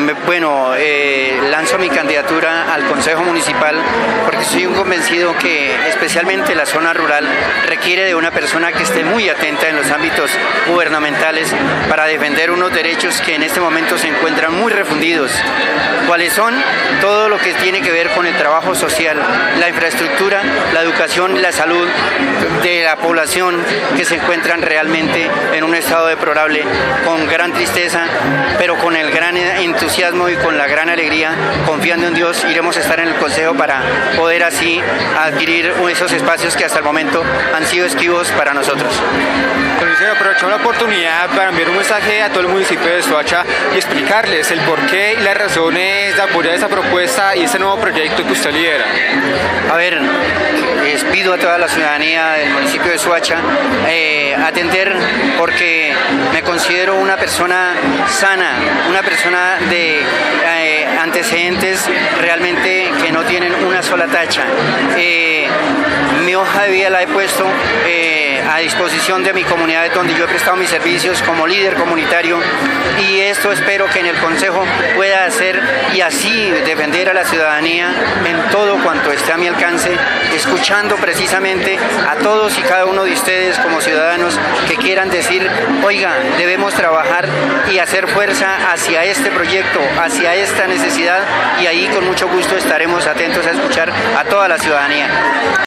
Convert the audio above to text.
Lanzo mi candidatura al Consejo Municipal porque soy un convencido que especialmente la zona rural requiere de una persona que esté muy atenta en los ámbitos gubernamentales para defender unos derechos que en este momento se encuentran muy refundidos. ¿Cuáles son? Todo lo que tiene que ver con el trabajo social, la infraestructura, la educación y la salud de la población que se encuentran realmente en un estado deplorable, con gran tristeza, pero con el gran entusiasmo y con la gran alegría, confiando en Dios, iremos a estar en el Consejo para poder así adquirir esos espacios que hasta el momento han sido esquivos para nosotros. Aprovechamos la oportunidad para enviar un mensaje a todo el municipio de Soacha y explicarles el porqué y las razones de apoyar esta propuesta y este nuevo proyecto que usted lidera. A ver, les pido a toda la ciudadanía del municipio de Soacha atender, porque me considero una persona sana, una persona de antecedentes realmente que no tienen una sola tacha. Mi hoja de vida la he puesto a disposición de mi comunidad donde yo he prestado mis servicios como líder comunitario, y esto espero que en el Consejo pueda hacer y así defender a la ciudadanía en todo cuanto esté a mi alcance, escuchando precisamente a todos y cada uno de ustedes como ciudadanos que quieran decir: oiga, debemos trabajar y hacer fuerza hacia este proyecto, hacia esta necesidad, y ahí con mucho gusto estaremos atentos a escuchar a toda la ciudadanía.